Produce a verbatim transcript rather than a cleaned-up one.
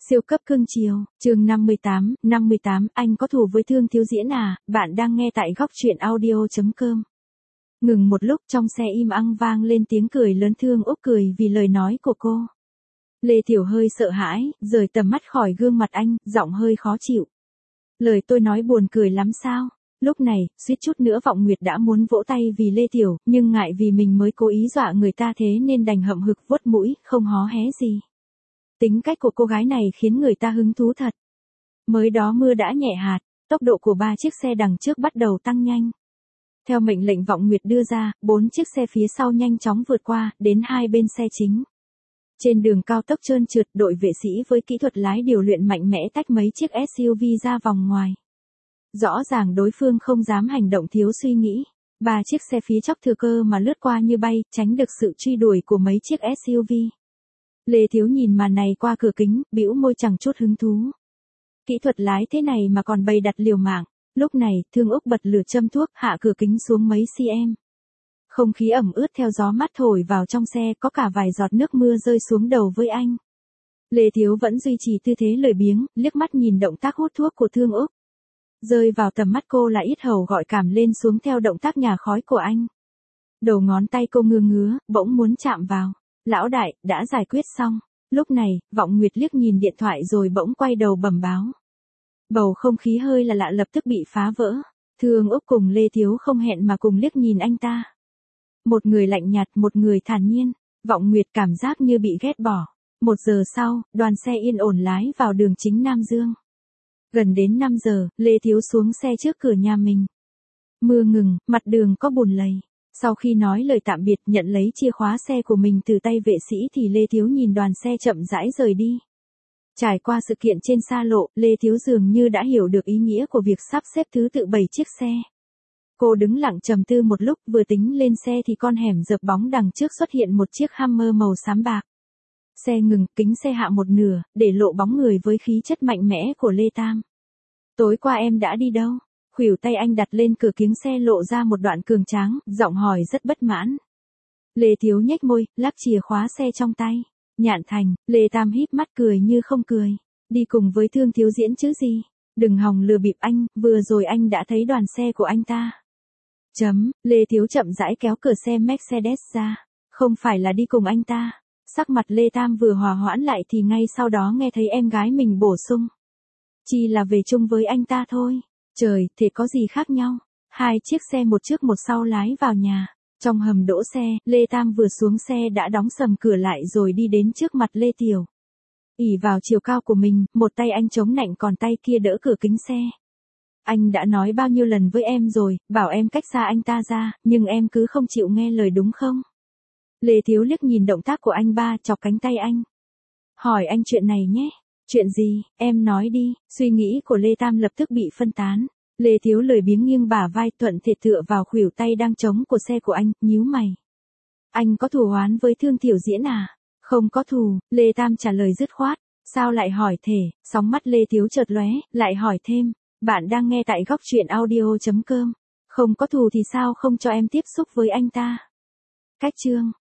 Siêu cấp cưng chiều, chương năm mươi tám, năm mươi tám, anh có thù với Thương Thiếu Diễn à, bạn đang nghe tại góc truyện audio.com. Ngừng một lúc trong xe im ăng vang lên tiếng cười lớn. Thương Úc cười vì lời nói của cô. Lê Tiểu hơi sợ hãi, rời tầm mắt khỏi gương mặt anh, giọng hơi khó chịu. Lời tôi nói buồn cười lắm sao? Lúc này, suýt chút nữa Vọng Nguyệt đã muốn vỗ tay vì Lê Tiểu, nhưng ngại vì mình mới cố ý dọa người ta thế nên đành hậm hực vuốt mũi, không hó hé gì. Tính cách của cô gái này khiến người ta hứng thú thật. Mới đó mưa đã nhẹ hạt, tốc độ của ba chiếc xe đằng trước bắt đầu tăng nhanh. Theo mệnh lệnh Vọng Nguyệt đưa ra, bốn chiếc xe phía sau nhanh chóng vượt qua, đến hai bên xe chính. Trên đường cao tốc trơn trượt, đội vệ sĩ với kỹ thuật lái điều luyện mạnh mẽ tách mấy chiếc ét u vê ra vòng ngoài. Rõ ràng đối phương không dám hành động thiếu suy nghĩ. Ba chiếc xe phía chóc thừa cơ mà lướt qua như bay, tránh được sự truy đuổi của mấy chiếc ét u vê. Lê Thiếu nhìn màn này qua cửa kính, bĩu môi chẳng chút hứng thú. Kỹ thuật lái thế này mà còn bày đặt liều mạng. Lúc này, Thương Úc bật lửa châm thuốc, hạ cửa kính xuống mấy cm. Không khí ẩm ướt theo gió mát thổi vào trong xe, có cả vài giọt nước mưa rơi xuống đầu với anh. Lê Thiếu vẫn duy trì tư thế lười biếng, liếc mắt nhìn động tác hút thuốc của Thương Úc. Rơi vào tầm mắt cô là yết hầu gọi cảm lên xuống theo động tác nhả khói của anh. Đầu ngón tay cô ngứa ngứa, bỗng muốn chạm vào. Lão đại, đã giải quyết xong. Lúc này, Vọng Nguyệt liếc nhìn điện thoại rồi bỗng quay đầu bẩm báo. Bầu không khí hơi là lạ lập tức bị phá vỡ. Thương Úc cùng Lê Thiếu không hẹn mà cùng liếc nhìn anh ta. Một người lạnh nhạt, một người thản nhiên. Vọng Nguyệt cảm giác như bị ghét bỏ. Một giờ sau, đoàn xe yên ổn lái vào đường chính Nam Dương. Gần đến năm giờ, Lê Thiếu xuống xe trước cửa nhà mình. Mưa ngừng, mặt đường có bùn lầy. Sau khi nói lời tạm biệt nhận lấy chìa khóa xe của mình từ tay vệ sĩ thì Lê Thiếu nhìn đoàn xe chậm rãi rời đi. Trải qua sự kiện trên xa lộ, Lê Thiếu dường như đã hiểu được ý nghĩa của việc sắp xếp thứ tự bảy chiếc xe. Cô đứng lặng trầm tư một lúc, vừa tính lên xe thì con hẻm dợp bóng đằng trước xuất hiện một chiếc Hummer màu xám bạc. Xe ngừng, kính xe hạ một nửa, để lộ bóng người với khí chất mạnh mẽ của Lê Tam. Tối qua em đã đi đâu? Khuỷu tay anh đặt lên cửa kính xe lộ ra một đoạn cường tráng, giọng hỏi rất bất mãn. Lê Thiếu nhếch môi, lắc chìa khóa xe trong tay. Nhạn Thành, Lê Tam híp mắt cười như không cười. Đi cùng với Thương Thiếu Diễn chứ gì? Đừng hòng lừa bịp anh, vừa rồi anh đã thấy đoàn xe của anh ta. Chấm, Lê Thiếu chậm rãi kéo cửa xe Mercedes ra. Không phải là đi cùng anh ta. Sắc mặt Lê Tam vừa hòa hoãn lại thì ngay sau đó nghe thấy em gái mình bổ sung. Chỉ là về chung với anh ta thôi. Trời, thế có gì khác nhau? Hai chiếc xe một trước một sau lái vào nhà. Trong hầm đỗ xe, Lê Tam vừa xuống xe đã đóng sầm cửa lại rồi đi đến trước mặt Lê Tiểu. ỷ vào chiều cao của mình, một tay anh chống nạnh còn tay kia đỡ cửa kính xe. Anh đã nói bao nhiêu lần với em rồi, bảo em cách xa anh ta ra, nhưng em cứ không chịu nghe lời đúng không? Lê Thiếu liếc nhìn động tác của anh ba, chọc cánh tay anh. Hỏi anh chuyện này nhé. Chuyện gì, em nói đi. Suy nghĩ của Lê Tam lập tức bị phân tán. Lê Thiếu lười biếng nghiêng bả vai thuận thể tựa vào khuỷu tay đang trống của xe của anh, nhíu mày. Anh có thù oán với Thương Tiểu Diễn à? Không có thù, Lê Tam trả lời dứt khoát. Sao lại hỏi thể? Sóng mắt Lê Thiếu chợt lóe, lại hỏi thêm. Bạn đang nghe tại góc truyện audio.com. Không có thù thì sao không cho em tiếp xúc với anh ta? Cách chương.